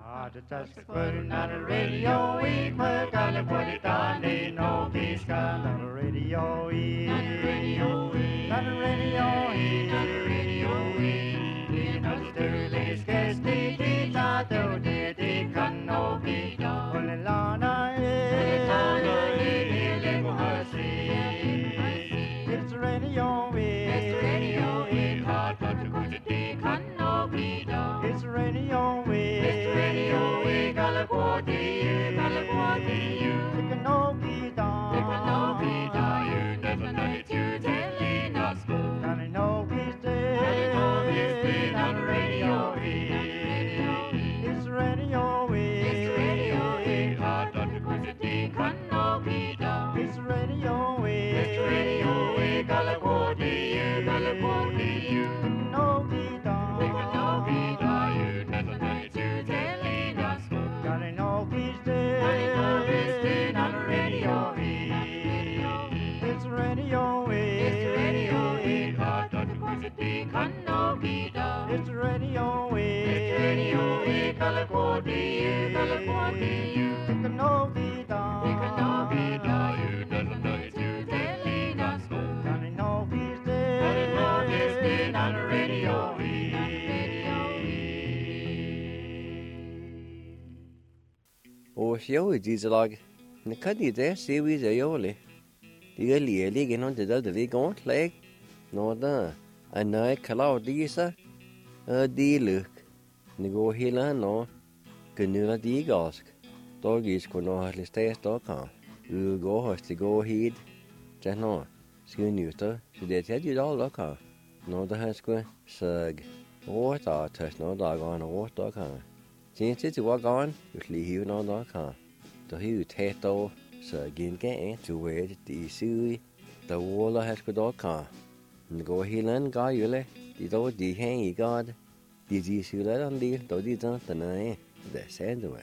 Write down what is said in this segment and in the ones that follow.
Not a radio, we put on the put it on the no peace not a radio, not a radio, not a radio, not a radio, not a sterling, guess the guitar, the can no be done. Only Lana, it's radio, it's radio, hard but to go to the can no be done. It's radio, it's radio, Galaguadi, you can no be done. You can no be done. You never know it, you telling us good. And I know he's dead. And I know he's dead on the radio. It's radio, it's radio, hard not to go to the can no be done. It's radio, Galaguadi, you can no be done. You can no be done. You never know it, you telling us good. And I know he's dead. And I know he's dead on the radio. It's radio, it's radio, hard not to go to the can no be done. It's radio, Galaguadi, you can no be done. You can no be done. You never know it, you telling us good. And I know he's dead. And I know he's dead on the radio. Sjå i disse lag. Men kan de det, sier vi det jålig. De er ligelige noen til det vi går til leg. Nå da, en nøy klar disse, de luk. Det går hele nå, kunne de gask. Da gis kunne ha litt sted da kan. Du går hos de går hit. Det nå, skulle nyte, så det er de da kan. Nå da her skulle søg. Råd da, tøst nå da går han råd da kan. Since it's what gone, you leave no no car. The huge tato, so again get to where the sui, the wall has got all car. And go healing, guy, you let the door the hang god. Did you see that on the don't deny the sand away?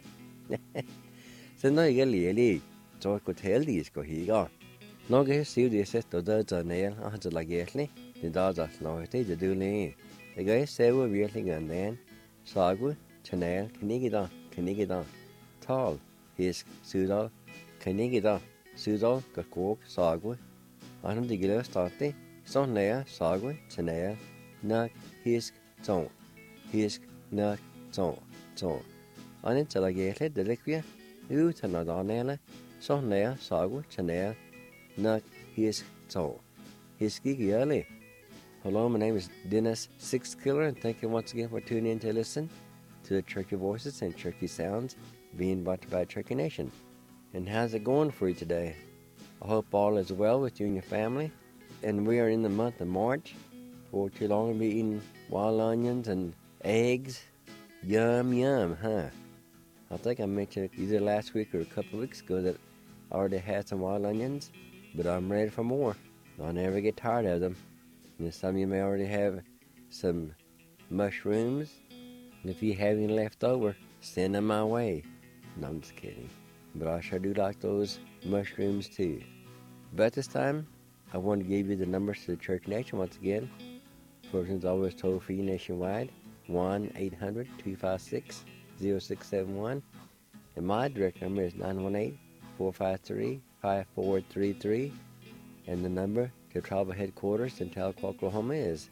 So no, you really, so I could tell these go he got. No, guess see this set to the nail, I had like yesterday, the dogs are no, they do lay. The guys say we're really and then, sagu. Chanel, Canigida, Tall, Hisk, Sudal, Canigida, Sudal, Gakok, Sagwe, Anam de Gila Stati, Sonea, Sagwe, Chanel, Nak, Hisk, Zone, Hisk, Nak, Zone. Anin Talagate, Deliquia, Utanadonella, Sonea, Sagwe, Chanel, Nak, Hisk, Zone. Hiski Giali. Hello, my name is Dennis Six Killer, and thank you once again for tuning in to listen to the Turkey Voices and Turkey Sounds being brought to you by Turkey Nation. And how's it going for you today? I hope all is well with you and your family. And we are in the month of March. For too long we'll be eating wild onions and eggs. Yum, huh? I think I mentioned either last week or a couple of weeks ago that I already had some wild onions, but I'm ready for more. I'll never get tired of them. And some of you may already have some mushrooms. And if you have any left over, send them my way. No, I'm just kidding. But I sure do like those mushrooms too. But this time, I want to give you the numbers to the Church Nation once again. Persons always toll free nationwide, 1-800-256-0671. And my direct number is 918-453-5433. And the number to Tribal Headquarters in Tahlequah, Oklahoma is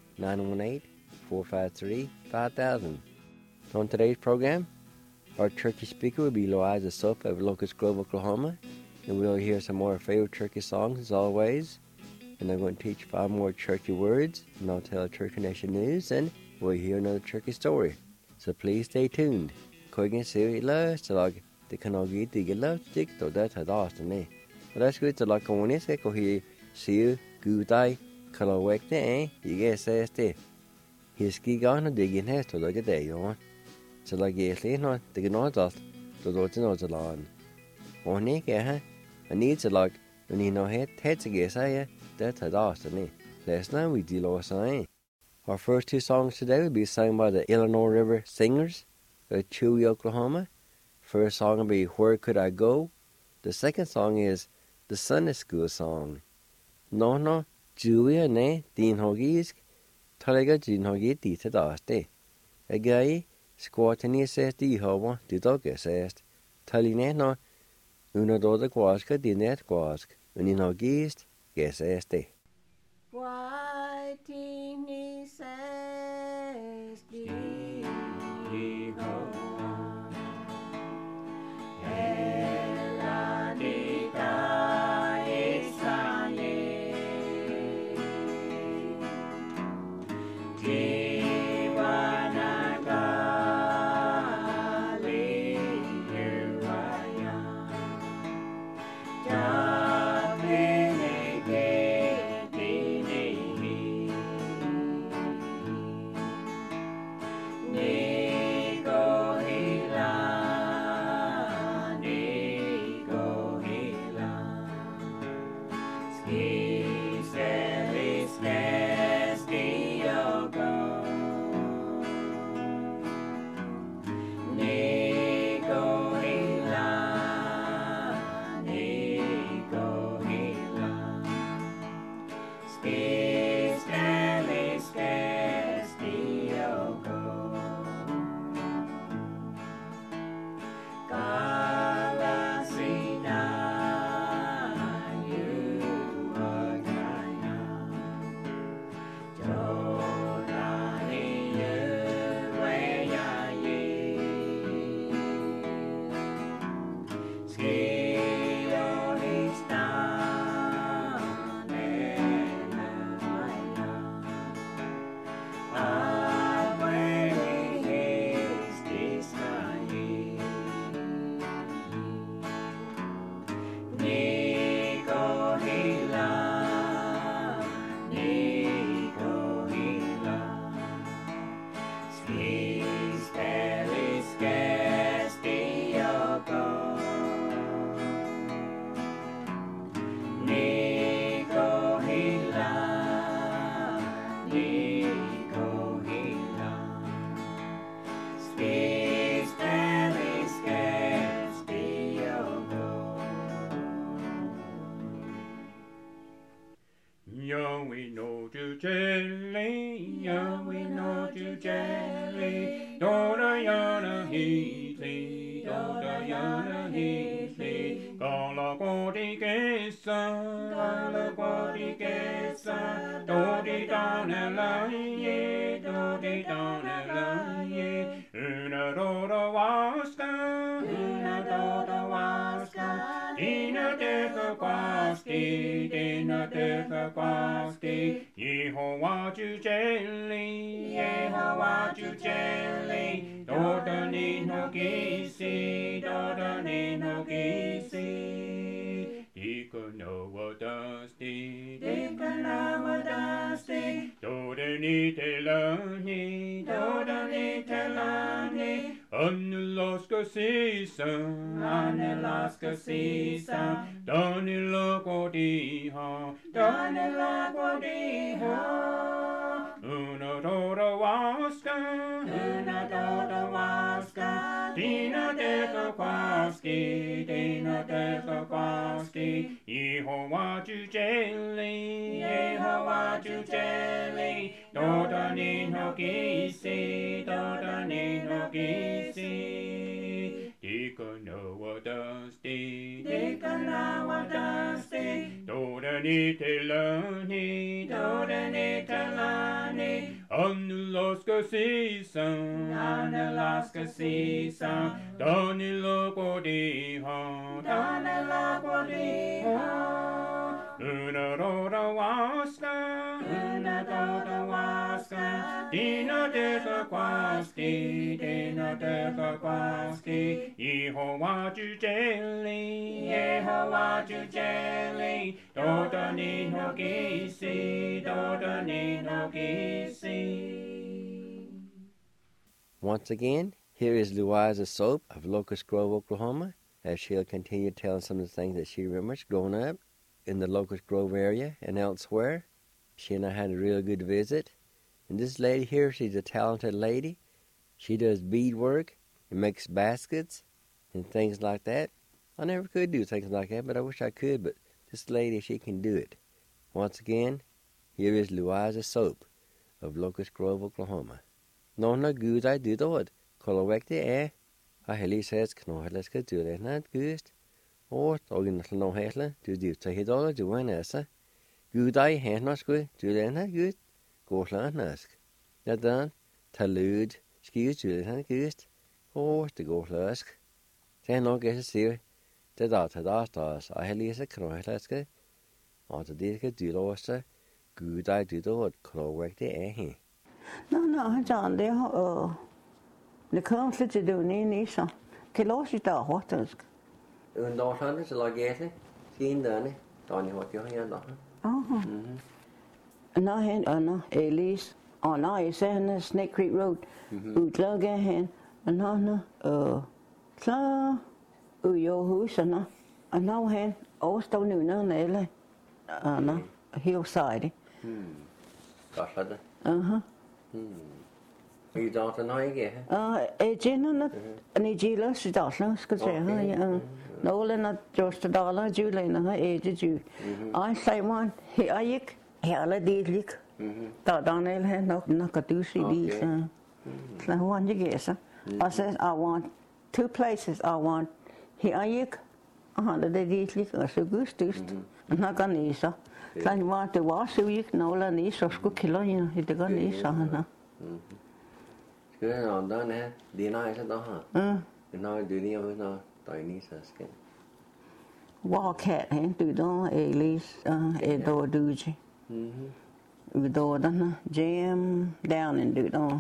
918-453-5000. On today's program, our turkey speaker will be Loiza Soap of Locust Grove, Oklahoma, and we'll hear some more favorite turkey songs as always. And I'm going to teach 5 more turkey words, and I'll tell Turkey Nation news, and we'll hear another turkey story. So please stay tuned. Koigen ser love så lag det kan nog inte ge love stick då det har dagen nej. Och det skulle inte lag komma ner sig och he ser gudai kalla väckte det sägs det. Hiski garna det gen här då det ja. Så lag egentligen nå det nåt allt då det nåt så lan. Och nej ha. I need to lag when you know head to get say that had dagen. Last night we did all saying. Our first 2 songs today will be sung by the Illinois River Singers of Chewy, Oklahoma. First song will be Where Could I Go? The second song is the Sunday School song. No, Julia ne din hogisk, talega din hogi dita daste. A guy, Squatini says the Hova, the dog says, Talineno, una doda quasca, the net quask, when in our geest, guess as they. Whitini says the Hova, Ella dita Israel, Tivanaga Liuraya, Yo, we know to jelly, yo, we know to jelly, Dora yana heatley, Dora yana heatley, Gala quadi kesa, Dodi donna ye, Dodi donna ye, Una dora waska, Dina defa quasti, Dina defa quasti, Yehovah to jelly, Yehovah to jelly, Dota no kisi, Dota no kisi, Dika no dusty, Dika no dusty, Dota ni telani, Dota ni telani, Anelaska season, Anelaska season, Danila Quadiha, Danila Quadiha, Una Dora Waska, Dina Deca Quaski, Dina Deca Quaski, Yehovah to jelly, Yehovah to jelly, Dota no kisi, Dota no kisi, Dika no dusty, Dika no dusty, Dota ni telani, Dota ni telani, Anelaska season, Anelaska season, Danila Quadiha, Danila Quadiha, Una Dora Waska, Dina Deca Quasti, Dina Deca Quasti, Yehovah to jelly, Yehovah to jelly, Dota ni no kisi, Dota ni no kisi. Once again, here is Louisa Soap of Locust Grove, Oklahoma, as she'll continue telling some of the things that she remembers growing up in the Locust Grove area and elsewhere. She and I had a real good visit. And this lady here, she's a talented lady. She does beadwork and makes baskets and things like that. I never could do things like that, but I wish I could. But this lady, she can do it. Once again, here is Louisa Soap of Locust Grove, Oklahoma. Nonna gud I did od, Kolowekti Ahelises knoheleska tyylennät kyst. Oot original hele tyydivtä hidolla juonessa. Gudai hennaskui tyylennät kyst. Gohlaanask. Ja dan talud skiu tyylennät kyst. Oot gohlask. Sen oikein se tätä taas Ahelises knoheleska. Ata diska tyyloossa. Gudai tyydot kolowekti he. No, John, det det kom til det ni så. Til os i dag hurtigt. Undorslande så lagerte. Skin derne. Dani har jo her da. Nå hen og Elise. Og nå især han Snake Creek Road. Udlager hen. Og nå så jo hus og nå hen overstod nu alle. Nå hillside. Godt det. I dag er ikke her. Jenna ni gila så där ska säga. Nolan just dollar Juliana ju. I say one I gick hela dit. Där Daniel har nog du se dit. Så han gesa. I said I want two places I want. I gick det dit så gustust. Han kan ni så. Sen var det var så gick Nolan ni så skulle killa in det kan ni så han. Cái đó nè, đi nói sẽ đó hả? Nói đi đi với nó, tại ní sao cái. Wildcat hen từ đó Elise Edo Duji. Từ đó nè, Jam down in từ đó.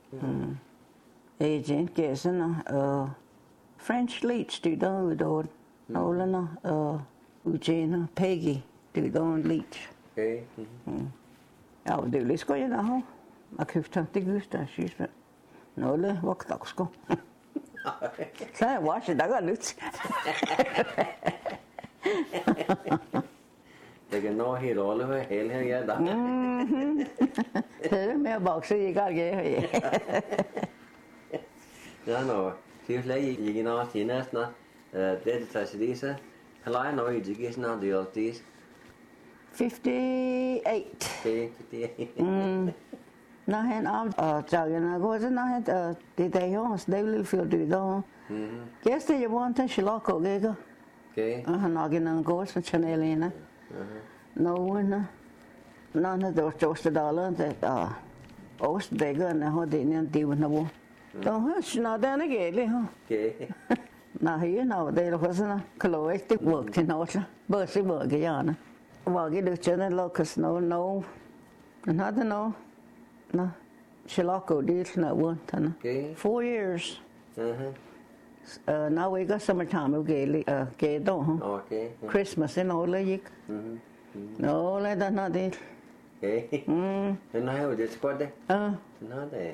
Agent kể nè, French Leach từ đó từ đó. Nó là nè, Eugene Peggy từ đó Leach. Okay. Ja, det är lite skoj det här. Jag köpte det just där sist. Nåle vaktaxko. Så jag var så där lut. Det kan nå helt rolle med hele her ja da. Det är mer boxe i går ge. Ja nå, det er i nå til næsten. Det er så det så. Hallo nå i det snart det er det. 58. Det. Når han opdager går så når han det der jo også det vil feel det der. Gæster jeg want til Chicago gækker. Okay. Og han nok en går så Chanelina. No one. Når han der just dollar det også begge når han det en det nu. Så han snart den gæle ha. Okay. Nej, nå det er også kolloekt det work til noget. Bare se work gerne. Var det jo den locus no. And I don't know. No, Chicago did not want to. Okay. 4 years. Now we got summertime. We get Okay. Christmas and all that. No, that's not it. Okay. Men nej, det er godt det. Nå det.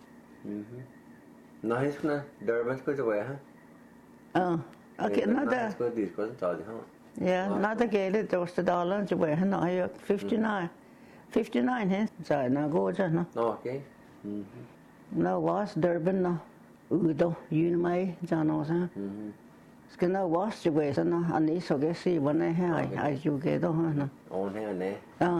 Nej, skulle Durban skulle det være her. Okay, not that. Skulle det skulle tage det her. Yeah, not the gate. There was the dollar to wear. No, 59. 59 hen, så jeg går til nå. Okay. Nå was Durban nå. Udo, Unimay, John også. Skal nå was til wear så nå. Han er så kan se hvordan er her. I you get on nå. On her nè. Ja.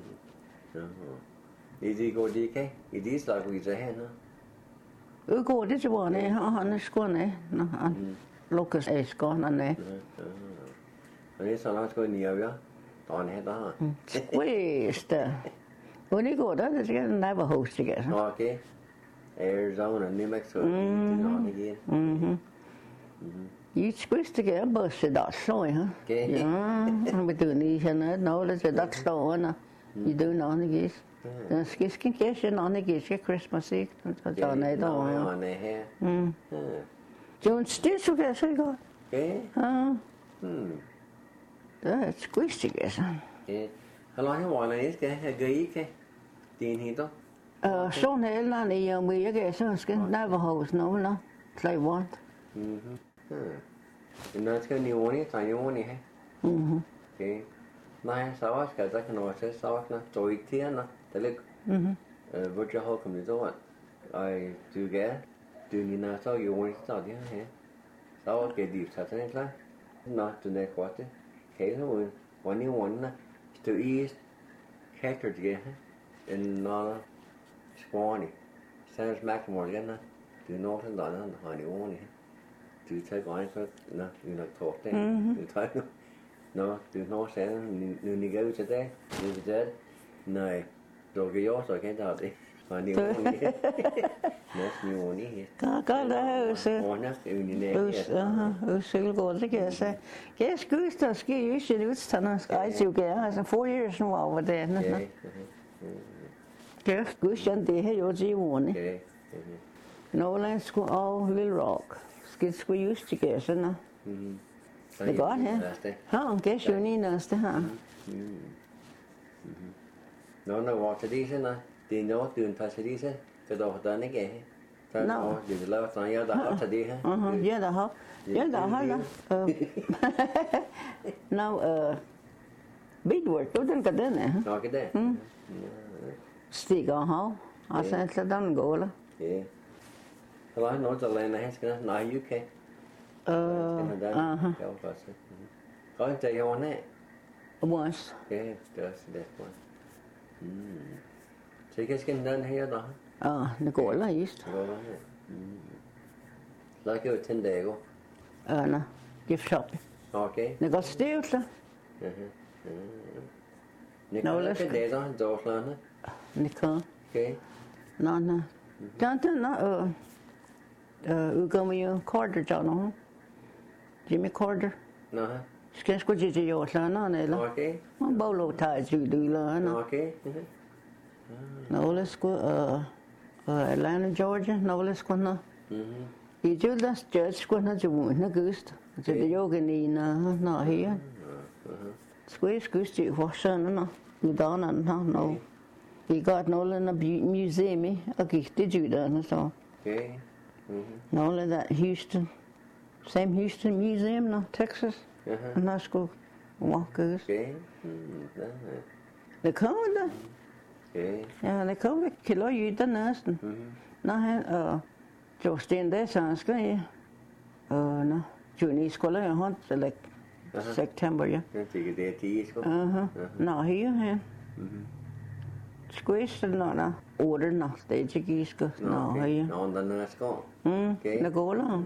I det går det ikke? I det slag vi så her nå. Går det til hvordan er han er skåne. Nå han Lucas er skåne. Og det er så langt skulle ni af jer. Don her der. West. When you go there, there's a Navajo together. Okay. Arizona, New Mexico. Again. You squeeze together, but that's so, huh? Okay. Yeah, we do need to know that's the one. You do know the geese. The skis can get you on the geese, Christmas Eve. On the hair. June still so get so good. Okay. That's squeeze together. Okay. How long you want it? Okay. Gay, okay. Din hito. Sådan heller i Amerika, så skal Navajos no, they want. Nå skal ni ordne, så ni ordne her. Okay. Nej, så var skal der kan også så var der to ikke til nå. Det lig. Hvor jeg har kommet til at du gør. Du ni når så jo ordne så det her. Så var det dit så det klar. Nå, du næ kvarte. Hele ugen. Hvor ni ordne. Du is character together. En Spawny. Sans Mackmore igen. từ nó thân đó nó hỏi điều này từ thấy gọi nó như là thuộc đấy từ thấy nó từ nó sẽ như đi gấu sẽ thế như thế này rồi cái gió rồi cái đó đi hỏi điều này nó nhiều này Có đó sư nó như này sư går det kan säga. Jag skulle ska ju se ut såna ska ju ge alltså 4 years nu over there. Yes, good shan det här jag ju one. okay No land school all Little Rock. Ska ju just ge såna. Det går här. Ja, det är ju ni nästa här. nó vào tới đi thế nào thì nó từ thay tới đi thế cái đó ta này cái nó từ lâu sang giờ đã học tới đi ha Ja, det har. Ja, det har det. Now beadwork, då den kan den är. nó cái đấy Stiga ha. Alltså inte den går la. yeah rồi nóจะlên này cái nó UK có chơi hoa này Once. okay that's that one thì cái skin đơn hay đó Det går la just. rồi đó like you attend there go Na, gift shop. okay Det går stilt la. nó là cái đấy đó rồi là nó Ni kan. okay Na. Tanto na kommer ju Carter ja no. Jimmy Carter. nó Ska sko ju ju la na ne la. okay Man bolo ta ju du la na. okay No le sko Atlanta Georgia, no le sko na. I ju das church sko na ju na gust. Så det yoga ni na her. Squeeze gust ju forsen na. Udana na no. Vi got no le na museum og gik det ju der så. okay No le that Houston. Same Houston Museum no Texas. Na sko walk gust. okay Det kommer der. okay Ja, det kommer kilo ju der næsten. Nå han jo sten der så skal jeg. Nå juni skola jeg har til September ja. thì cái tí số Nå her han. Squeeze nå order nå det er ikke skal nå her. nó đang có Det går la.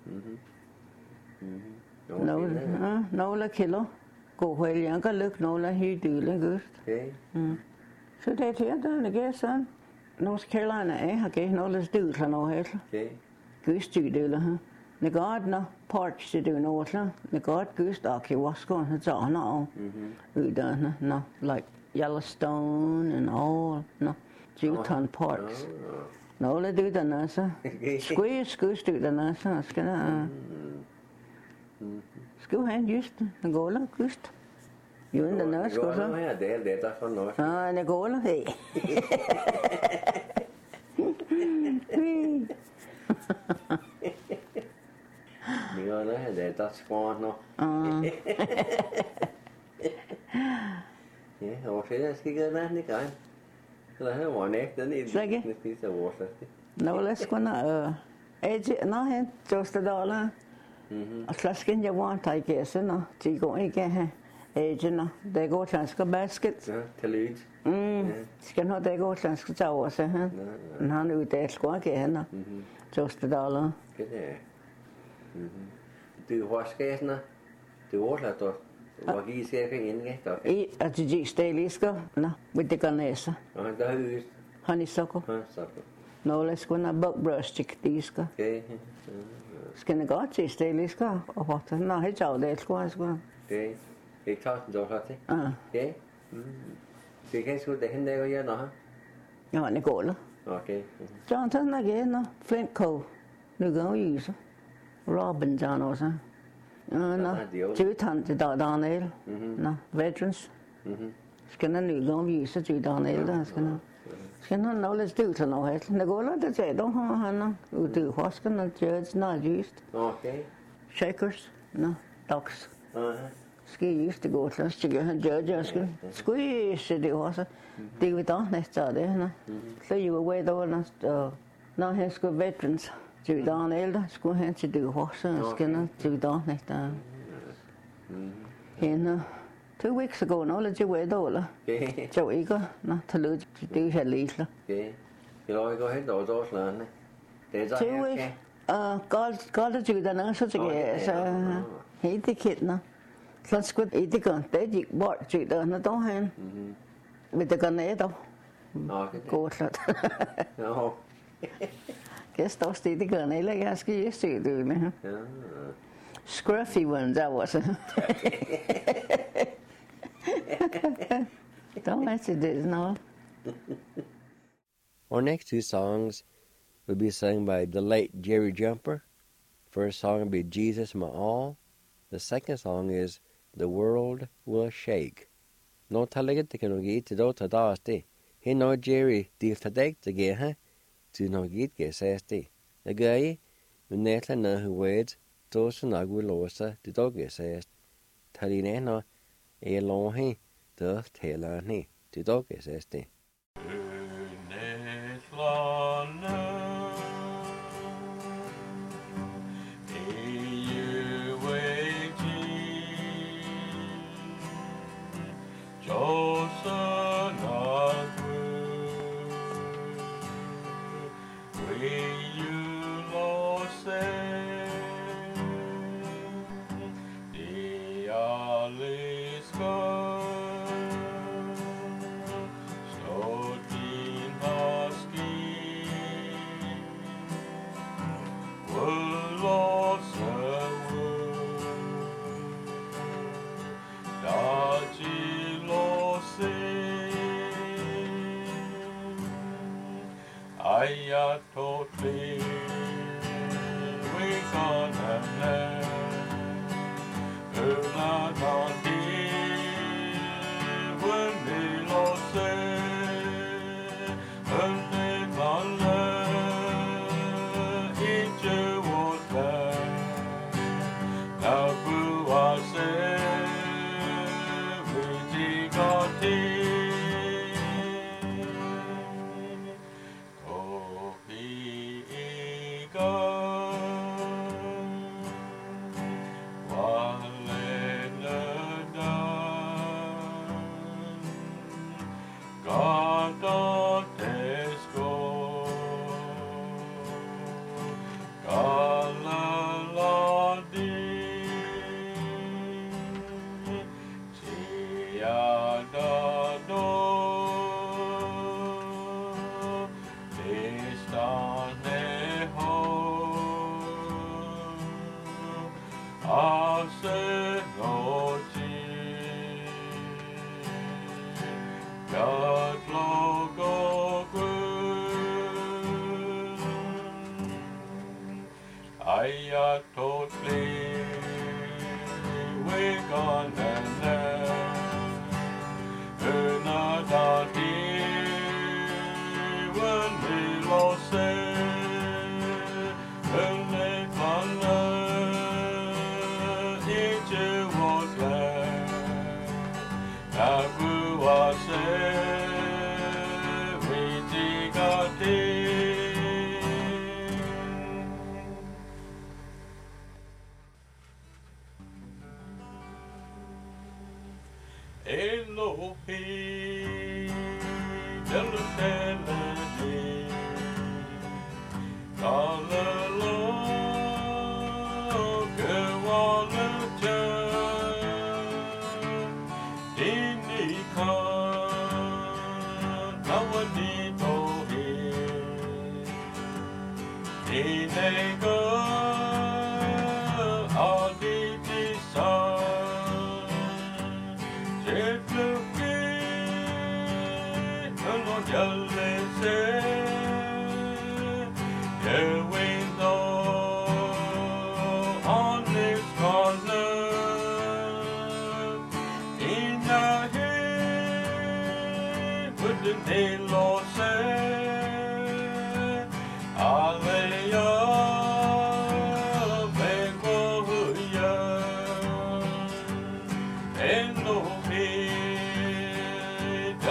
Nå la kilo. Gå vel jeg kan lukke nå la hy dyle gust. okay Så det er her der det gør sådan. North Carolina har givet noget styr til noget her. okay Gystydyle her. Det går nå parks til det noget så. Det går gyst og kan også gå så nå. Uddannelse nå like Yellowstone and all nå. Jutton Parks. Nå la du den så. Squeeze gystydyle så skal der. Skal han just det går la gyst. Jo den der skal så. det er der for noget Det går la hey. mình nói det er der sport nó ja og så skal jeg gøre det kan så her var nægt den i det spiser vores Nå lad os gå nå nå han just $1. Og slasken jeg var til gæse nå de går ikke her nå det går transker basket ja til lidt skal nå det går transker til over så han uddelt skal ikke her nå just $1 cái det du har skæsner du har lavet det var lige skal ikke ind ikke der I at de stille skal nå med det ganese og der er jo honeysuckle så Nå lad os gå nå buckbrush de skal okay skal det godt til stille skal og hvad nå helt af det skal okay jeg tager den så det okay det kan sgu det hende der jo nå Ja, det går la. okay Så han again nå Flint Cove nu går vi så Robin John også nå Jutan til Daniel nå veterans skal nu gå vi så til Daniel der skal nå lad os do til noget helt det går la det sagde dog han du husker når judge når just okay shakers nå dogs skal just det går til os til han judge skal det også det vi da næste det nå så you away der når han skulle veterans til Daniel der skulle han til det også skal nå til Daniel der hende 2 weeks ago nå lidt jo der okay så ikke nå til det her lidt okay jeg går helt over så sådan Two weeks. Có chữ đó nó số chữ sao hí thì khít nó lần sau ý thì còn tới gì bỏ chữ đó nó tốt hơn bây giờ còn này đâu cô thật cái story thì còn này là cái chữ từ này scruffy one ra was don't let it is no. Our next two songs will be sung by the late Jerry Jumper. First song will be Jesus My All. The second song is The World Will Shake. No talaga te kano gi te do ta dasti. He no Jerry di ta dek te ge ha. Tu no gi ge sesti. The guy netla na who wed to sunagu losa te do ge sest. Tali ne no e lo he de tela ni te do ge sesti.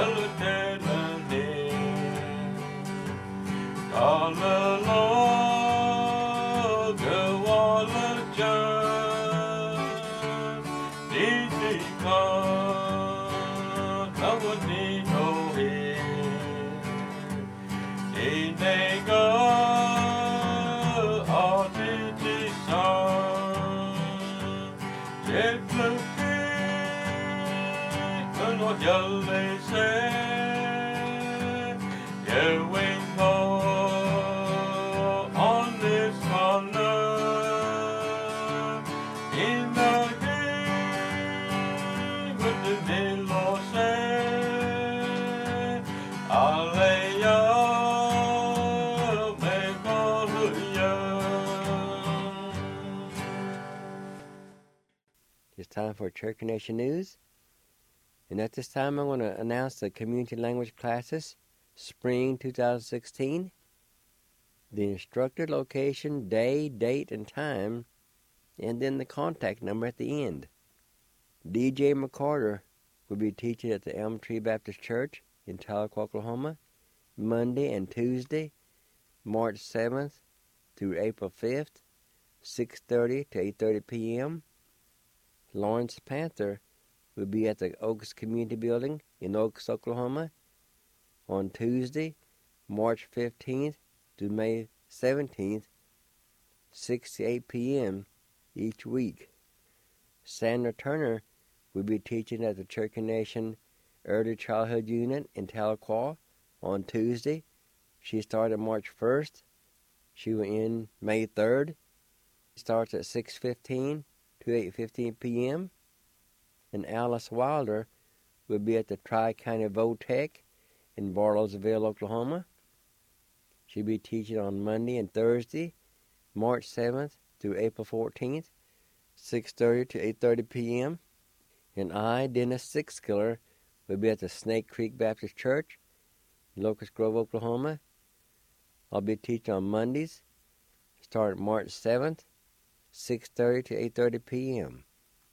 All alone. Yellow say, yellow on this corner in the day with the mellow say, Alleluia, make hallelujah. It's time for Cherokee Nation News. And at this time, I'm going to announce the community language classes, spring 2016, the instructor, location, day, date, and time, and then the contact number at the end. DJ McCarter will be teaching at the Elm Tree Baptist Church in Tahlequah, Oklahoma, Monday and Tuesday, March 7th through April 5th, 6:30 to 8:30 p.m. Lawrence Panther will be at the Oaks Community Building in Oaks, Oklahoma, on Tuesday, March 15th to May 17th, 6 to 8 p.m. each week. Sandra Turner will be teaching at the Cherokee Nation Early Childhood Unit in Tahlequah on Tuesday. She started March 1st. She will end May 3rd. Starts at 6:15 to 8:15 p.m. And Alice Wilder will be at the Tri-County Votech in Bartlesville, Oklahoma. She'll be teaching on Monday and Thursday, March 7th through April 14th, 6:30 to 8:30 p.m. And I, Dennis Sixkiller, will be at the Snake Creek Baptist Church in Locust Grove, Oklahoma. I'll be teaching on Mondays, starting March 7th, 6:30 to 8:30 p.m.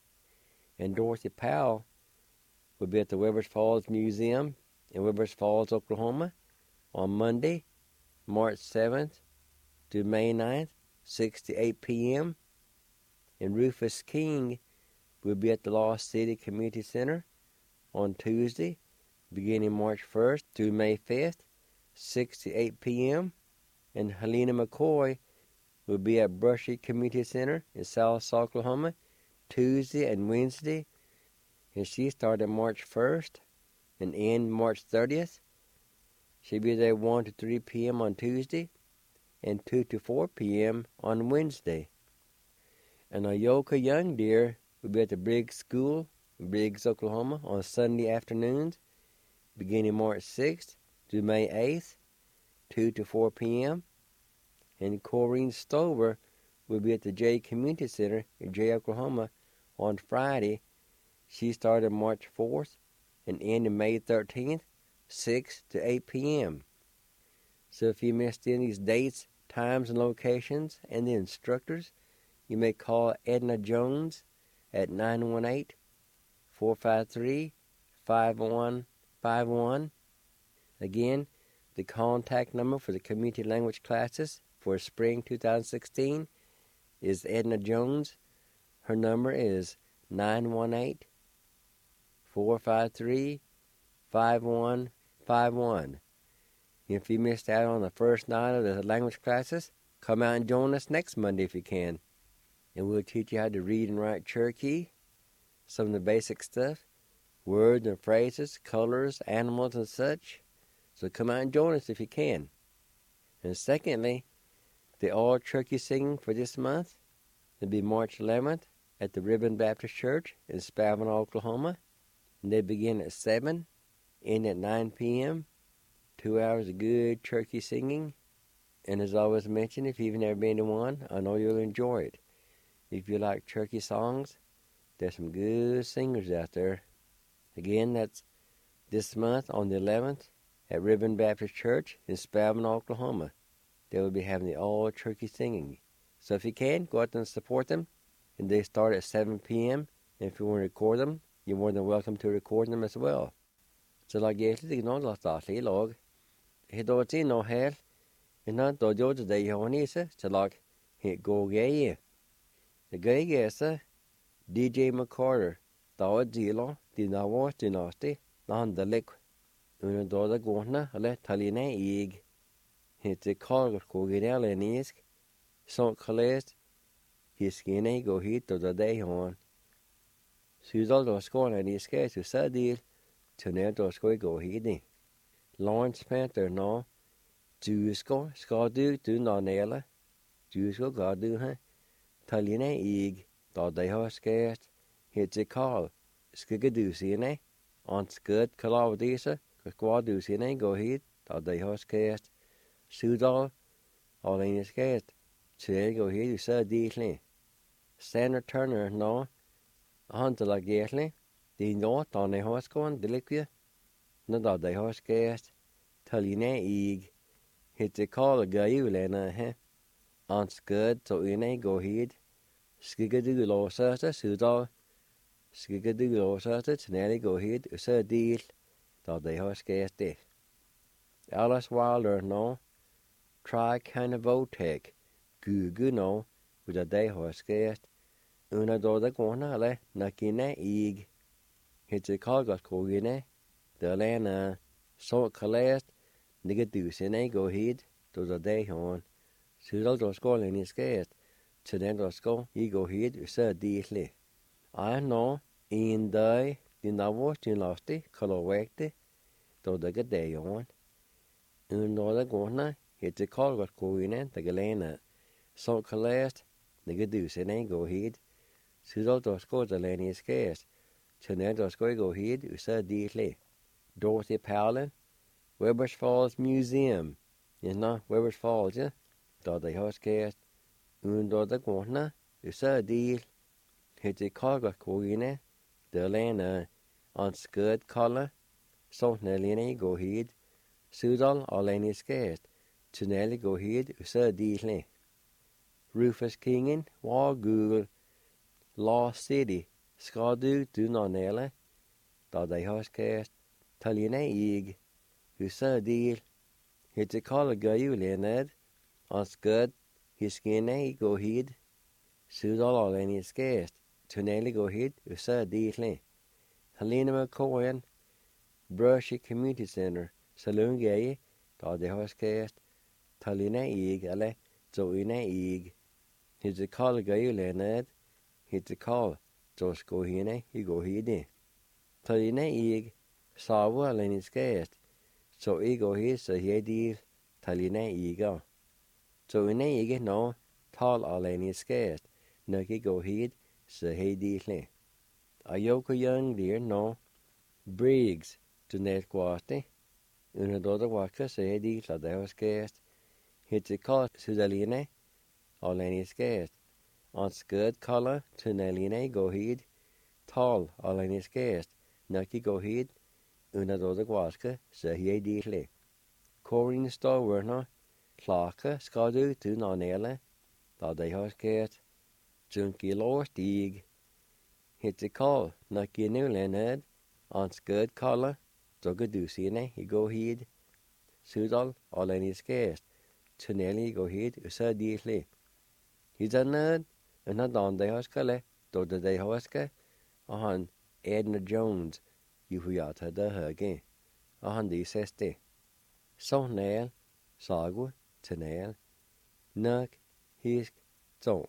And Dorothy Powell will be at the Webbers Falls Museum in Webbers Falls, Oklahoma, on Monday, March 7th to May 9th, 6 to 8 p.m. And Rufus King will be at the Lost City Community Center on Tuesday, beginning March 1st through May 5th, 6 to 8 p.m. And Helena McCoy will be at Brushy Community Center in South Oklahoma, Tuesday and Wednesday, and she started March 1st and end March 30th. She'll be there 1 to 3 p.m. on Tuesday and 2 to 4 p.m. on Wednesday. And Ayoka Young Deer will be at the Briggs School in Briggs, Oklahoma on Sunday afternoons, beginning March 6th to May 8th, 2 to 4 p.m. And Corrine Stover will be at the Jay Community Center in Jay, Oklahoma on Friday. She started March 4th and ended May 13th, 6 to 8 p.m. So if you missed any of these dates, times, and locations, and the instructors, you may call Edna Jones at 918-453-5151. Again, the contact number for the community language classes for spring 2016 is Edna Jones. Her number is 918-453-5151. If you missed out on the first night of the language classes, come out and join us next Monday if you can. And we'll teach you how to read and write Cherokee, some of the basic stuff, words and phrases, colors, animals, and such. So come out and join us if you can. And secondly, the all Cherokee singing for this month will be March 11th at the Ribbon Baptist Church in Spavin, Oklahoma. And they begin at 7, end at 9 p.m. 2 hours of good Cherokee singing. And as always mentioned, if you've never been to one, I know you'll enjoy it. If you like Cherokee songs, there's some good singers out there. Again, that's this month on the 11th at Ribbon Baptist Church in Spavin, Oklahoma. They will be having the all Cherokee singing. So if you can, go out there and support them. And they start at 7 p.m. And if you want to record them, you're more than welcome to record them as well. So like yesterday, no lost the log. He don't see no hair. And not the Georgia day on is so like he go gay. The guy is DJ McCarter. Thought zero, did not watch the nasty, non the lick. When the other gona, let Talina egg. Hit the car go get out and isk. So collect his skinny go hit to the day on. Susan was going and he scared to Sadil. Tønne der skal gå hit. Lawrence Panther nå. Du skal du nå næle. Du skal gå du her. Talina ig, da de har skært. Hitte Karl. Skal du sine. Anskød kalav disse. Skal du sine gå hit. Da de har skært. Sudal. Alene skært. Tønne gå hit. Så ditlig. Sander Turner nå. Han til at gætlig. De nå, da de har skåret. Det likvide. Når da de har skært. Talina ig. Hitte Karl gøyulene her. Anskød så ine gå hit. Skal du låse sig sudal. Skal du låse sig til nære gå hit. Så del. Da de har skært det. Alice Wilder nå. Try kind of votek. Gugu nå. Hvor de har skært. Under da der går alle. Nakina ig. Hitte Karl godt kogene. Der lærne. Så kalast. Nikke du sine gå hit. Da de har. Sudal der skålen i skært. Til den der skal I gå hit. Så del. I nå. En dag. Din avår din laste. Kalorvægte. Da der går det jo. Under der går hitte Karl godt kogene. Der lærne. Så kalast. Nikke du sine gå hit. Sudal der skal der lærne i skært. Til den der skal gå hit. Så del. Dorothy Powell. Webbers Falls Museum. Webbers Falls, ja. Da de har skært. Under der går så del. Hitte Karl godt kogene. Der lærne. Anskød Kalle. Så næline gå hit. Sudal alene skært. Til næle gå hit. Så del. Rufus Kingen var Google. Lost City. Skal du nå næle. Da de har skært. Talina ig. Så del. Hitte Karl gøyulene. Anskød. Hiskene gå hit. Sudal alene skært. Til næle gå hit. Så del. Helene McCoyan. Brushy Community Center. Salungage. Da de har skært. Talina ig. Eller så ine ig. Hitte Karl gøyulene. Hitte Karl. Så skal hende. I gå hit. Talina ig. Savu alene skært. Så I går hit. Så her del. Talina iga. Så ine ikke nå. Tal alene skært. Når I går hit. Så her del. Ayoko young dear nå. Briggs. Du net kvarte. Under da der vakker. Så her del. Da det har skært. Hitte Karl. Sudalene. Alene skært. Anskød Kalle. Tunneline gå hit. Tal alene skært. Når I går hit. Under da der vakker. Så her del. Corinne Stover. Klake skal du nå næle. Da de har skært. Junkie lår stig. Hitte Karl. Når I nødlændet. Anskød Kalle. Så kan du sine. I går hit. Sudal alene skært. Tunneli går hit. Så del. Hitte nød. Under da de har skært. Da de har skært. Og han Edna Jones. I hujata der høge. Og han de seste. Så næl. Sagu. Til næl. Nok. Hisk. Så.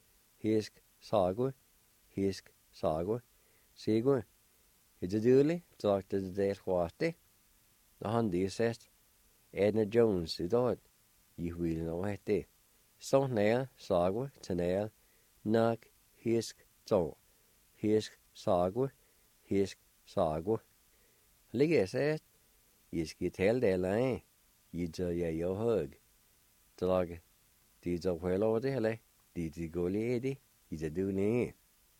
Hisk. Sagu. Hisk. Sagu. Sigu. Hitte dyrlig. Så det del kvarte. Og han de sest. Edna Jones i dag. I huile nå hette. Så næl. Sagu. Til næl. Nok. Hisk. Så. Hisk. Sagu. Hisk. Sagu. Ligge sest. I skal tale det eller I tager jeg jo høg. Drage. De tager vel over det hele. De går lige det. I tager du lige.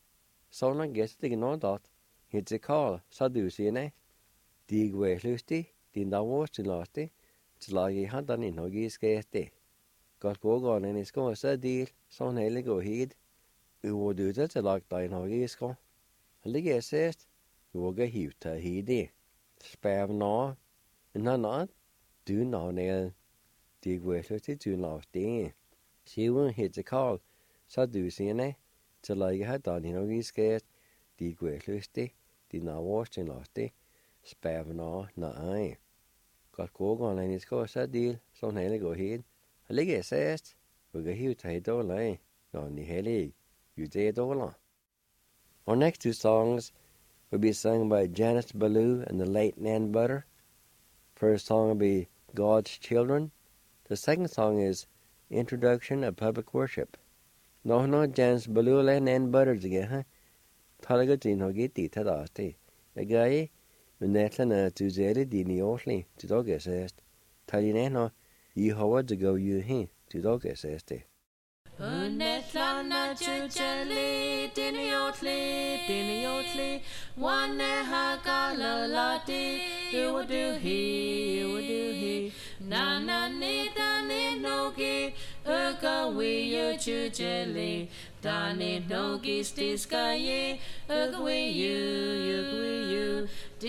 Så når gæster ikke noget dat. Hitte Karl. Så du siger nej. De går lustig. De navår til lastig. Til lage han den i noget i skæste. Godt gårdene i skål så del. Så hele går hit. Uhvor du til at lage dig noget i skål. Ligge sest. Våge hiv til hit. Spærv nå. Nå. Du nå næl. De går lustig du nå det. Siven hitte Karl. Så du siger nej. Til lage han den i noget i skæste. De går lustig. De navår til lastig. Spærv nå. Nej. Godt gårdene i skål så del. Så hele går hit. Ligge sest. Våge hiv til hit dårlig. Nå ni hellig. You did all. Our next two songs will be sung by Janice Ballou and the late Nan Butter. First song will be God's Children. The second song is Introduction of Public Worship. No Janice Ballou and Nan Butter again, Talaga no giti tadasti. A guy, when Netlana to Zeri Dini Otley to Doggess est. Talinano, you how to go you he to Doggess este. Unetlana chucheli, diniotli, one hakala lati, you would do he, Nana nita nogi, we you chucheli, Dani nogi stiskaye, we you,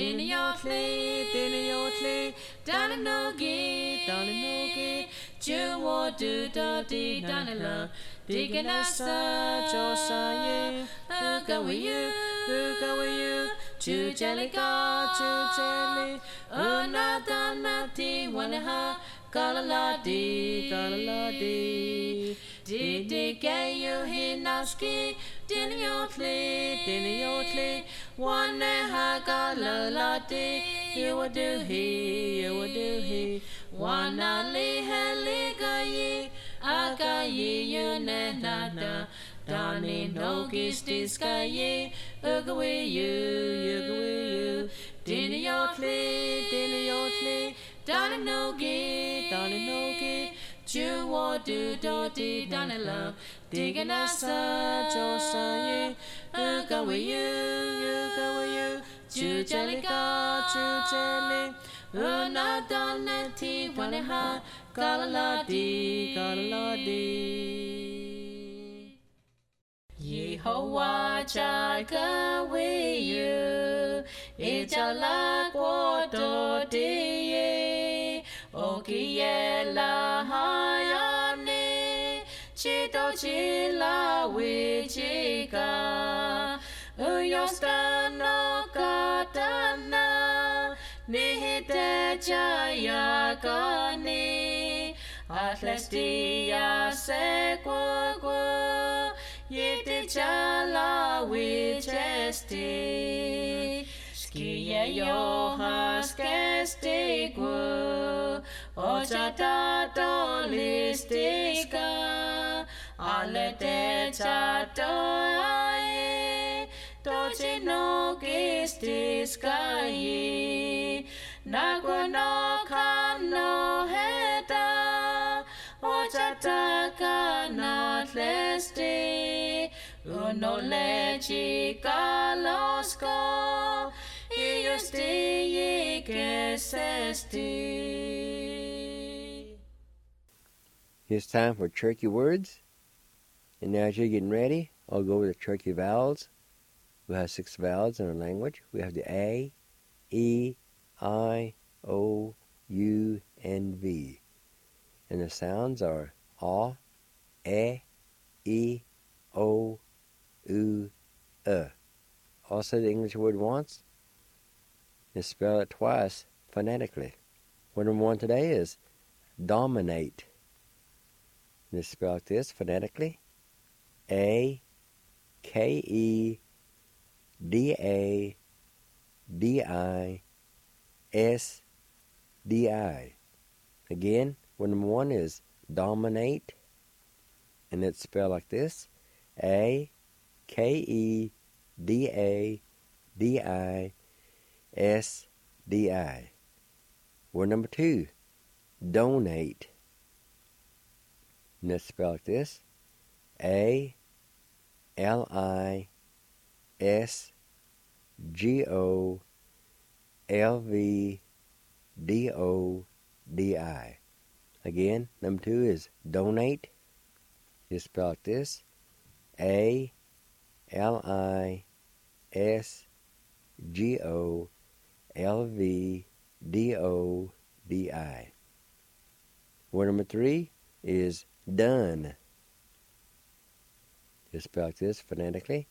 diniotli, Dani nogi, Juwo do da di danila, Diganasa, Josaye, who go with you, Chu jelly, Unadanati, Wanaha, Galaladi, Didi gayu hinaski, Diniotli, Waneha galaladi, you would do he, Wanali heligayi, Agayi yunenada, Dani nogis diskayi, Ugawi you, Diniotli, Dani nogi, Juwo do doti danila, Diganasa, Josaye, Ugawi you, Ju jelly, Unadanati, Waneha, Galaladi. Yehovah Jaga with you, Ijala Quoto Di, Okiela Hayane, Chito Chila Wichika, Uyostano Katana, Nihite Jaya Gani, Atlestia Sequagua, Yiti Jala Wichesti, Skia Johas Kestigu, Ojata Dolistika, Alete Chatoae, Tochino Gistiskaye, Naguano Kano Heta, Ojata Kanatlesti, Uno Lechi Galosco, Iusti Kesesti. It's time for Cherokee words. And now as you're getting ready, I'll go over the Cherokee vowels. We have 6 vowels in our language. We have the A, E, I, O, U, and V. And the sounds are A, E, O, U, Also the English word once, and spell it twice phonetically. Word number 1 today is dominate. And it's spelled like this phonetically. A-K-E-D-A-D-I-S-D-I. Again, word number 1 is dominate, and it's spelled like this. A-K-E-D-A-D-I-S-D-I. Word number 2, donate. And it's spelled like this. A-L-I-S-G-O-L-V-D-O-D-I. Again, number 2 is donate. It's spelled like this. A-L-I-S-G-O-L-V-D-O-D-I. Word number 3 is done. It's spelled like this phonetically.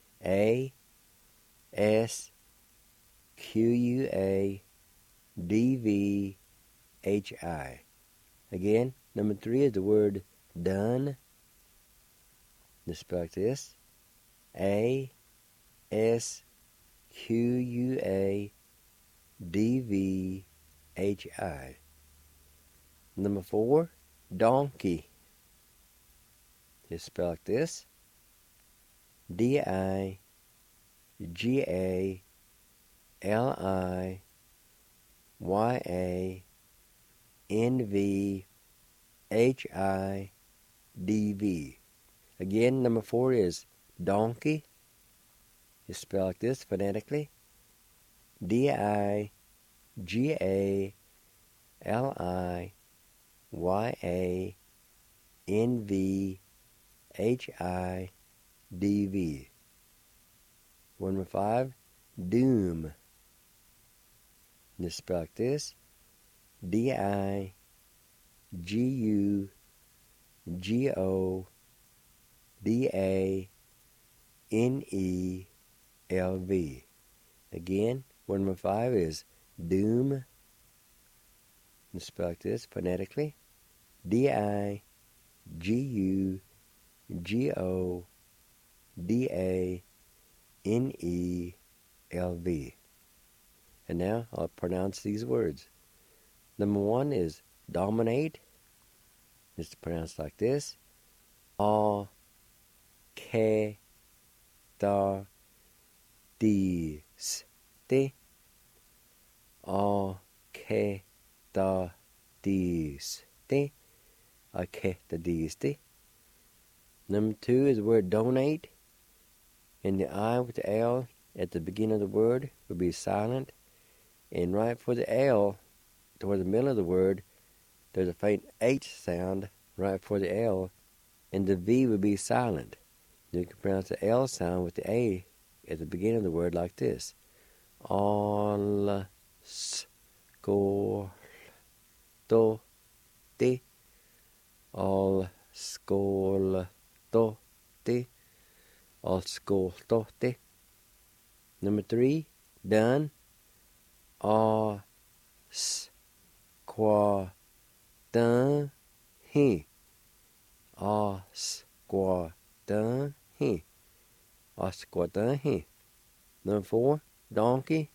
A-S-Q-U-A-D-V-H-I. Again, number 3 is the word done. It's spelled like this. A-S-Q-U-A-D-V-H-I. Q-U-A-D-V-H-I. Number 4, donkey. It's spelled like this. D-I-G-A-L-I-Y-A-N-V-H-I-D-V. Again, number 4 is donkey. It's spelled like this phonetically. D-I-G-A-L-I-Y-A-N-V-H-I-D-V. Number 5, doom. It's spelled like this. D-I-G-U-G-O-D-A-N-E-L-V. Again, number 5 is doom. It's spelled like this phonetically. D-I-G-U-G-O-D-A-N-E-L-V. And now I'll pronounce these words. Number 1 is dominate. It's pronounced like this. A-K-Da-Dis-Te. A-K-Da-Dis-Te. A-K-Da-Dis-Te. Number 2 is the word donate. And the I with the L at the beginning of the word will be silent. And right for the L, toward the middle of the word, there's a faint H sound right for the L, and the V would be silent. You can pronounce the L sound with the A at the beginning of the word like this. All skol to te. All skol to te. All skol to te. Number 3, done. Squadon he. Squadon he. Squadon he. Number 4, donkey.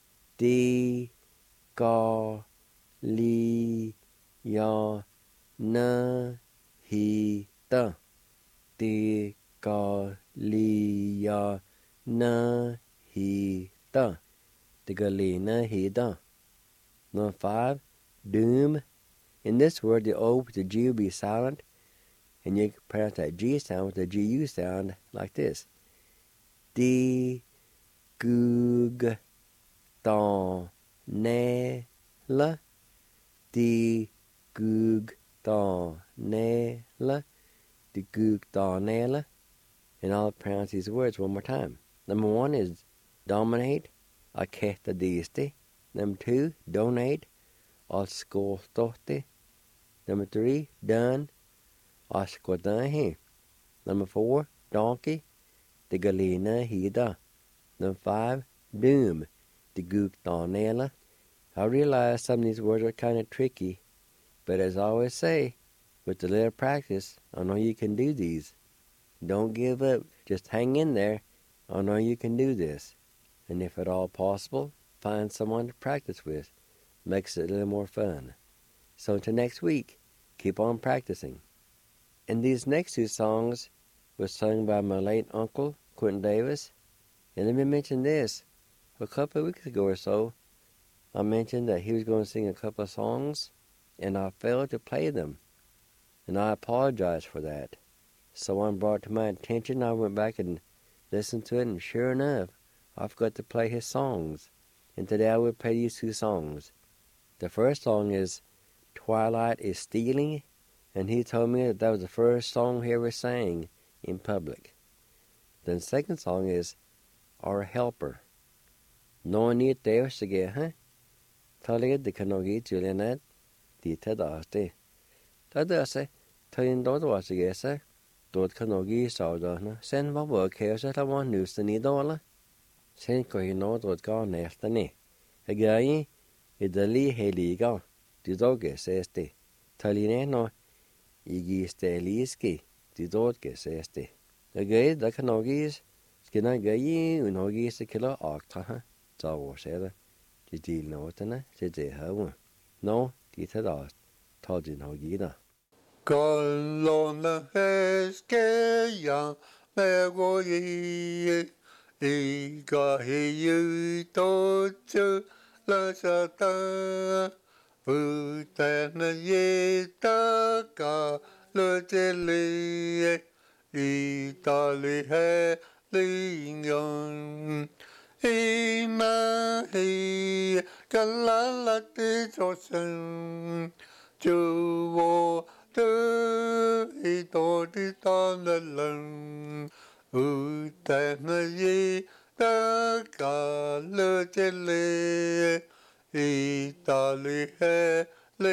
D-Ga-Li-Ya-Na-Hi-Ta. D-Ga-Li-Ya-Na-Hi-Ta. D-Ga-Li-Na-Hi-Ta. Number 5, doom. In this word, the O with the G will be silent, and you can pronounce that G sound with the GU sound like this. Di-goog-ton-ne-la. Di-goog-ton-ne-la. Di-goog-ton-ne-la. And I'll pronounce these words one more time. Number 1 is dominate. A-ke-ta-dis-te. Number 2, donate. Al-skol-to-te. Number 3, done. Al-skol-dun-he. Number 4, donkey. De-ga-li-na-hi-da. Number 5, doom. De-goog-ton-ne-la. I realize some of these words are kind of tricky, but as I always say, with a little practice, I know you can do these. Don't give up. Just hang in there. I know you can do this. And if at all possible, find someone to practice with. Makes it a little more fun. So until next week, keep on practicing. And these next 2 songs were sung by my late uncle, Quentin Davis. And let me mention this. A couple of weeks ago or so, I mentioned that he was going to sing a couple of songs, and I failed to play them. And I apologize for that. Someone brought to my attention, I went back and listened to it, and sure enough, I forgot to play his songs. And today I will play these 2 songs. The first song is Twilight is Stealing, and he told me that was the first song he ever sang in public. Then the second song is Our Helper. No need there sige, huh? Talia de Kanogi Julianet, di Tadaste. Tadase, Tayin Dodo sige, sir. Dod Kanogi Saudana, send my work here, so I want news to need dollar. Send Kohino dod go neftani. Again, Idali Heliga, the dog says the Talineno, Igi Steliski, the dog says the. Again, the Kanogis, Skina gayi unogi se kilo octa, so said the deal notana, said they have. No, dita told you no gida. Colonna esqueia, nego e gahiu totu la sata. Utana yeta ka le tele Italy he lingon. Ina he kalala te tosen. Juo te ito di tanalan. Utana yeta ka le tele Italy he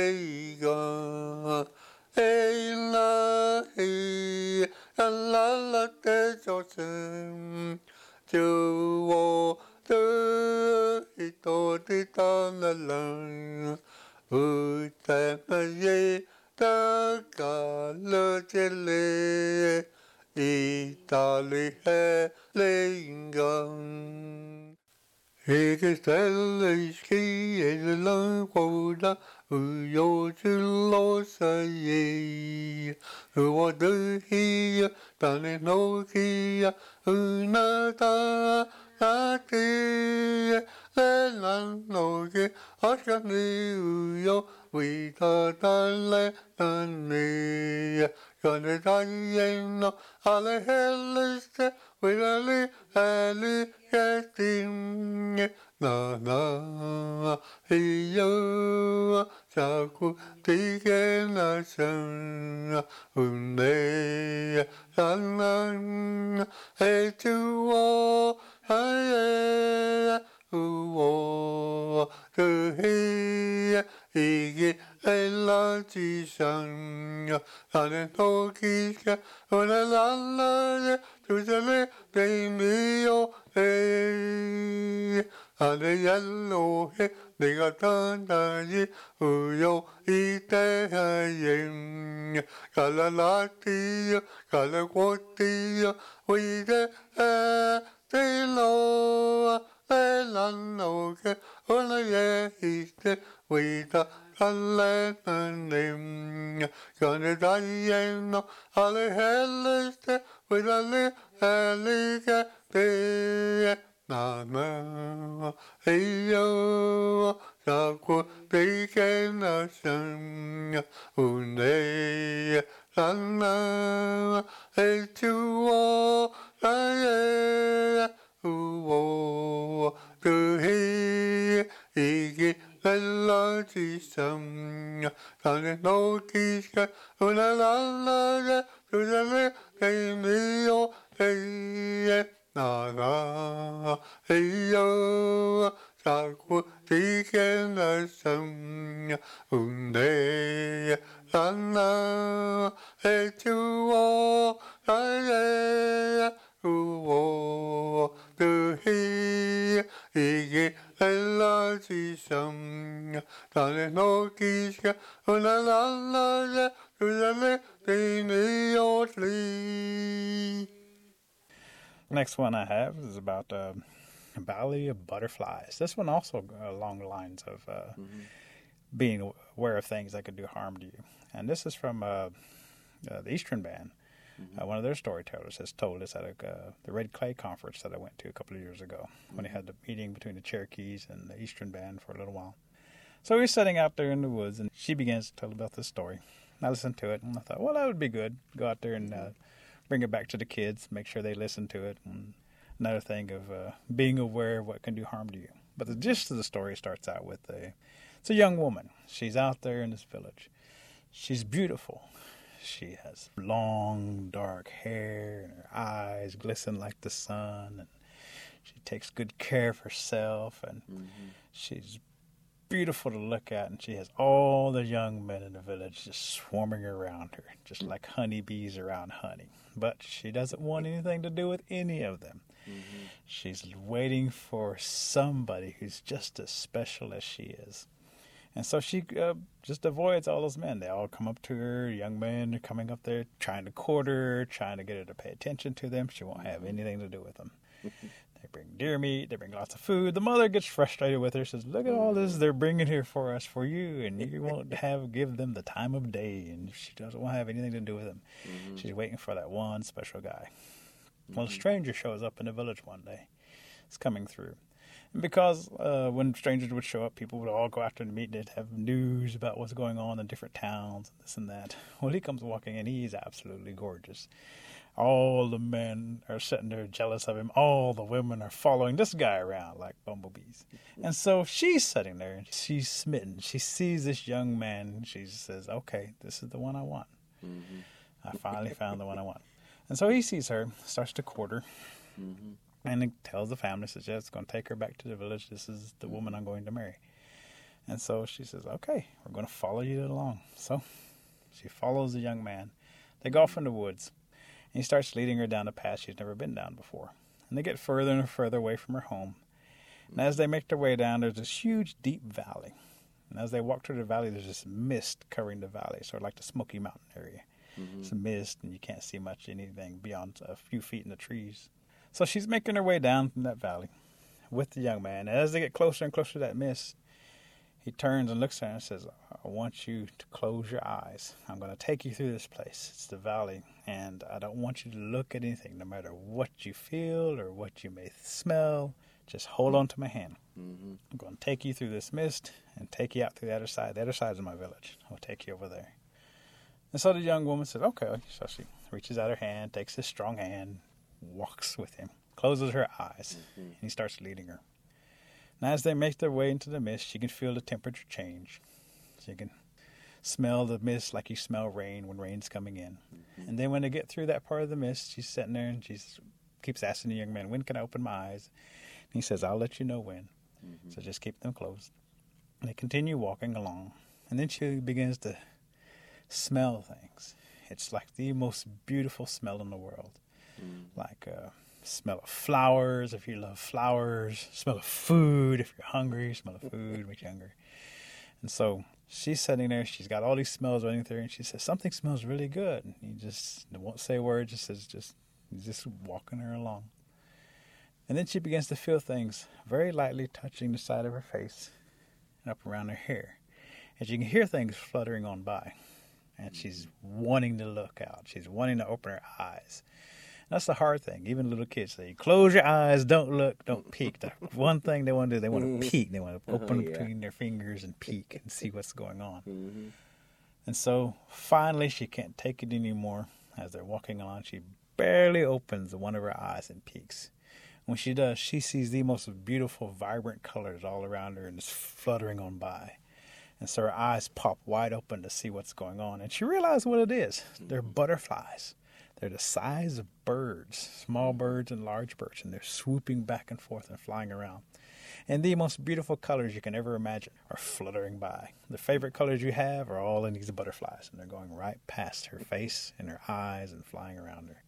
liga Ela he la te josen Juo te ito di tanalan Utana ye ta ka le tele Italy he liga Ikke stelle ski eller langkvoda, jo til låsa je. Hvor du hia, denne nokia, unata, ati, lelan noke, askan ni jo, vita talle, tanne. Kan dagen alle helligste, vil alle herligheten. Na na, hiyo, saku tigena sana, unne, sanan, hetuo, haye, uo, tuhi, igi, ella tisan, ane tokiska, una lalla, tutale, mio, ane yellow, nega tandaji, uyo, ite hayen, kalalati, kalakwati, uide, tilo, elanoke, una yehiste, uida, Kallenanim, Gonna die alle helleste, with a little day. Na na, heyo, saku taken a sun, unay, lana, hey to all, to he, igi, la tisam, tane no kiska, una la, to the mio, hey, na na, heyo, saku taken a sun, unay, lana, hey to all, to he, igi, la tisam, tane no kiska, una la, to the mio tree. Next one I have is about Valley of Butterflies. This one also along the lines of being aware of things that could do harm to you. And this is from the Eastern Band. One of their storytellers has told us at the Red Clay conference that I went to a couple of years ago when they had the meeting between the Cherokees and the Eastern Band for a little while. So we were sitting out there in the woods, and she begins to tell about this story. I listened to it, and I thought, well, that would be good. Go out there and bring it back to the kids, make sure they listen to it. And another thing of being aware of what can do harm to you. But the gist of the story starts out with it's a young woman. She's out there in this village. She's beautiful. She has long, dark hair, and her eyes glisten like the sun, and she takes good care of herself, and she's beautiful to look at, and she has all the young men in the village just swarming around her, just like honeybees around honey. But she doesn't want anything to do with any of them. She's waiting for somebody who's just as special as she is. And so she just avoids all those men. They all come up to her. Young men are coming up there trying to court her, trying to get her to pay attention to them. She won't have anything to do with them. They bring deer meat. They bring lots of food. The mother gets frustrated with her. Says, "Look at all this they're bringing here for us, for you, and you won't give them the time of day." And she doesn't want to have anything to do with them. She's waiting for that one special guy. Well, a stranger shows up in the village one day. It's coming through. And because when strangers would show up, people would all go after to meet. They'd have news about what's going on in different towns, and this and that. Well, he comes walking in. He's absolutely gorgeous. All the men are sitting there jealous of him. All the women are following this guy around like bumblebees. And so she's sitting there, and she's smitten. She sees this young man, and she says, okay, this is the one I want. I finally found the one I want. And so he sees her, starts to court her, and he tells the family, says, yeah, it's going to take her back to the village. This is the woman I'm going to marry. And so she says, okay, we're going to follow you along. So she follows the young man. They go off in the woods. And he starts leading her down a path she's never been down before. And they get further and further away from her home. And as they make their way down, there's this huge, deep valley. And as they walk through the valley, there's this mist covering the valley, sort of like the Smoky Mountain area. It's a mist, and you can't see much anything beyond a few feet in the trees. So she's making her way down from that valley with the young man. And as they get closer and closer to that mist, he turns and looks at her and says, I want you to close your eyes. I'm going to take you through this place. It's the valley, and I don't want you to look at anything, no matter what you feel or what you may smell. Just hold on to my hand. I'm going to take you through this mist and take you out to the other side. The other side is my village. I'll take you over there. And so the young woman says, okay. So she reaches out her hand, takes his strong hand, walks with him, closes her eyes, and he starts leading her. And as they make their way into the mist, she can feel the temperature change. She can smell the mist like you smell rain when rain's coming in. And then when they get through that part of the mist, she's sitting there and she keeps asking the young man, when can I open my eyes? And he says, I'll let you know when. So just keep them closed. And they continue walking along. And then she begins to smell things. It's like the most beautiful smell in the world. Like smell of flowers, if you love flowers. Smell of food, if you're hungry. Smell of food, makes you hungry. And so she's sitting there. She's got all these smells running through her, and she says, something smells really good. And he just won't say a word, he's just walking her along. And then she begins to feel things very lightly touching the side of her face and up around her hair. And she can hear things fluttering on by. And she's wanting to look out. She's wanting to open her eyes. That's the hard thing. Even little kids say, close your eyes, don't look, don't peek. The one thing they want to do, they want to peek. They want to open between their fingers and peek and see what's going on. And so finally she can't take it anymore. As they're walking along, she barely opens one of her eyes and peeks. When she does, she sees the most beautiful, vibrant colors all around her and is fluttering on by. And so her eyes pop wide open to see what's going on. And she realizes what it is. They're butterflies. They're the size of birds, small birds and large birds, and they're swooping back and forth and flying around. And the most beautiful colors you can ever imagine are fluttering by. The favorite colors you have are all in these butterflies, and they're going right past her face and her eyes and flying around her.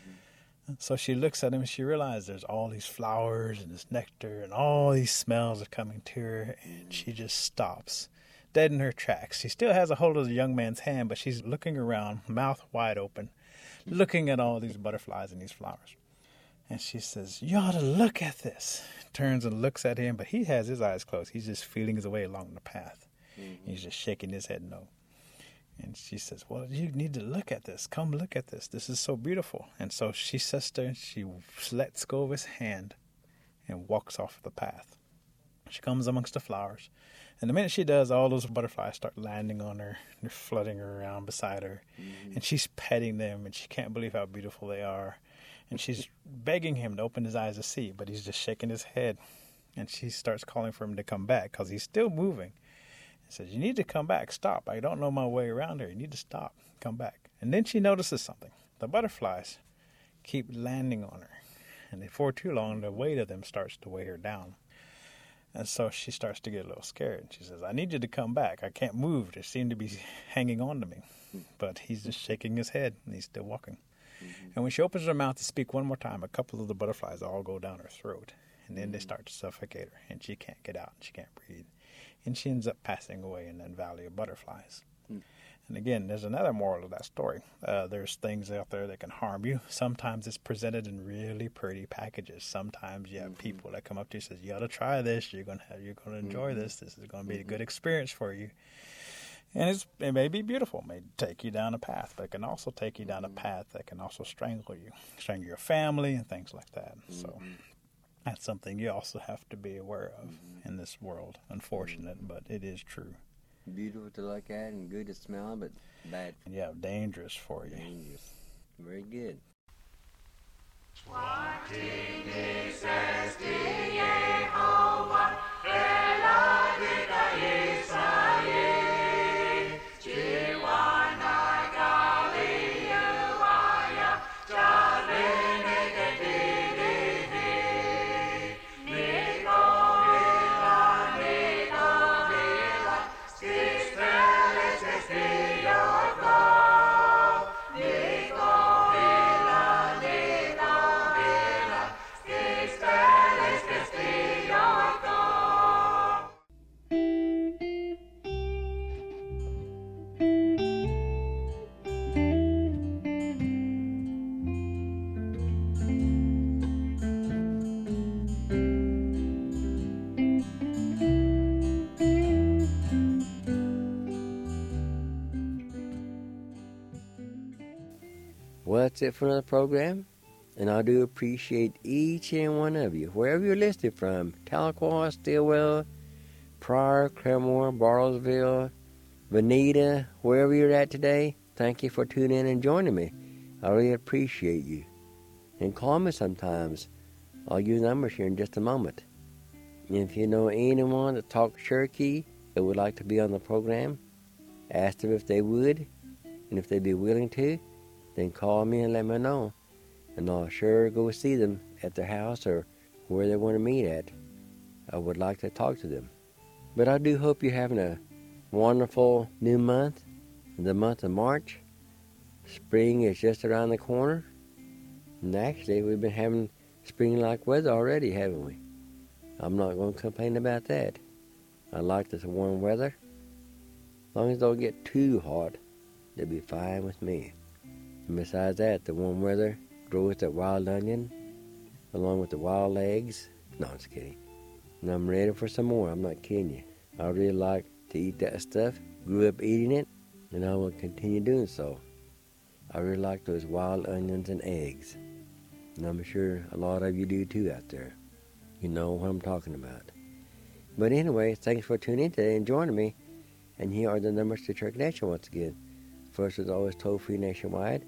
So she looks at him and she realizes there's all these flowers and this nectar and all these smells are coming to her, and she just stops, dead in her tracks. She still has a hold of the young man's hand, but she's looking around, mouth wide open, looking at all these butterflies and these flowers. And she says, you ought to look at this. Turns and looks at him, but he has his eyes closed. He's just feeling his way along the path. He's just shaking his head no. And she says, well, you need to look at this. Come look at this. This is so beautiful. And so she sits there and she lets go of his hand and walks off the path. She comes amongst the flowers. And the minute she does, all those butterflies start landing on her. They're flooding her around beside her. And she's petting them, and she can't believe how beautiful they are. And she's begging him to open his eyes to see, but he's just shaking his head. And she starts calling for him to come back because he's still moving. He says, you need to come back. Stop. I don't know my way around here. You need to stop. Come back. And then she notices something. The butterflies keep landing on her. And before too long, the weight of them starts to weigh her down. And so she starts to get a little scared. She says, I need you to come back. I can't move. They seem to be hanging on to me. But he's just shaking his head, and he's still walking. And when she opens her mouth to speak one more time, a couple of the butterflies all go down her throat. And then they start to suffocate her, and she can't get out, and she can't breathe. And she ends up passing away in that valley of butterflies. And again, there's another moral of that story. There's things out there that can harm you. Sometimes it's presented in really pretty packages. Sometimes you have people that come up to you and says, "You ought to try this. You're gonna enjoy this. This is going to be a good experience for you." And it may be beautiful. It may take you down a path, but it can also take you down a path that can also strangle your family and things like that. So that's something you also have to be aware of in this world. Unfortunate, but it is true. Beautiful to look at and good to smell, but bad. Yeah, dangerous for you. Dangerous. Very good. Well, that's it for another program. And I do appreciate each and one of you, wherever you're listed from, Tahlequah, Stillwell, Pryor, Claremore, Bartlesville, Veneta, wherever you're at today. Thank you for tuning in and joining me. I really appreciate you. And call me sometimes. I'll use numbers here in just a moment. And if you know anyone that talks Cherokee that would like to be on the program, ask them if they would, and if they'd be willing to, then call me and let me know. And I'll sure go see them at their house or where they want to meet at. I would like to talk to them. But I do hope you're having a wonderful new month, the month of March. Spring is just around the corner. And actually, we've been having spring-like weather already, haven't we? I'm not going to complain about that. I like this warm weather. As long as it don't get too hot, it'll be fine with me. And besides that, the warm weather grows that wild onion along with the wild eggs. No, I'm just kidding. And I'm ready for some more. I'm not kidding you. I really like to eat that stuff. Grew up eating it, and I will continue doing so. I really like those wild onions and eggs. And I'm sure a lot of you do too out there. You know what I'm talking about. But anyway, thanks for tuning in today and joining me. And here are the numbers to Cherokee Nation once again. First is always toll-free nationwide,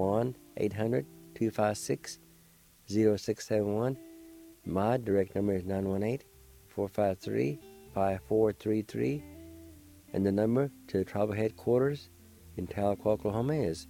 1-800-256-0671. My direct number is 918-453-5433. And the number to the tribal headquarters in Tahlequah, Oklahoma is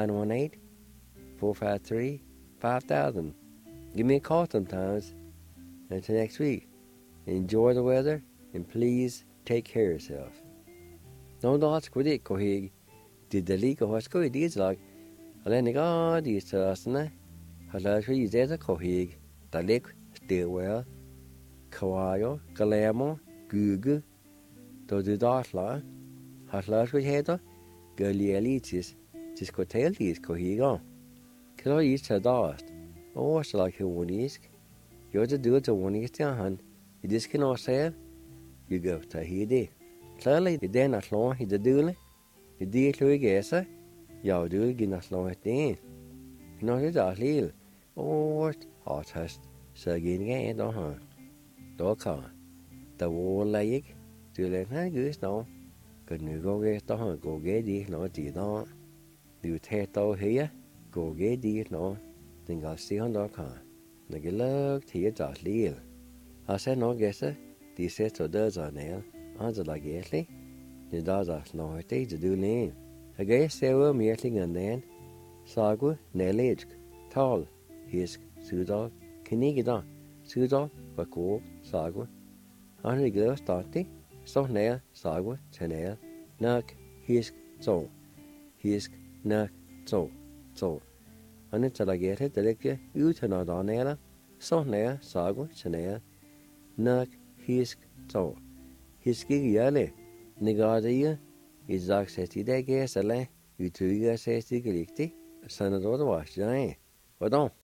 918-453-5000. Give me a call sometimes. Until next week, enjoy the weather and please take care of yourself. No dots with it, Kohig. Did the leak of what's going to like? I let go these Sarasana. I let you there the Kohig. The lake, Stillwell, Kawayo, Galamo, Gugu. To the dot la. Has last with header. Galialitis. Discotel these Kohig on. Kill you to dust. Oh, so like you won't ask. You're the dude that won't ask your hand. You just cannot say. You go to Hidi. Clearly, the day not long, he's a dooley. The dear Louis Gasser, your dool get not long at the end. Not at all, little. Oh, what hot hast, so again, don't hunt. Don't call. The wall leg, to let her goose no. Could you go get the hunt, go get it, no, did not. You take out here, go get it, no. Then I'll see on the car. Now get looked here, just little. I said, no, Gasser, the sister does on there. Answer like Ashley. The does are slow at the do lane. I guess several meeting and then Sagu, Nellig, Tall, Hisk, Sudol, Kinigidon, Sudol, Baku, Sagu. On the girl starting, so nail, Sagu, Chanel, Nuck, Hisk, so. Hisk, Nuck, so. And it's like it, the lecture, you turn out on Ella, so nail, Sagu, Chanel, Nuck, Hisk, so. Hiski yale, Nigada Izak sesti de gesale, utuga sesti glikti, sanador was giant. Pardon.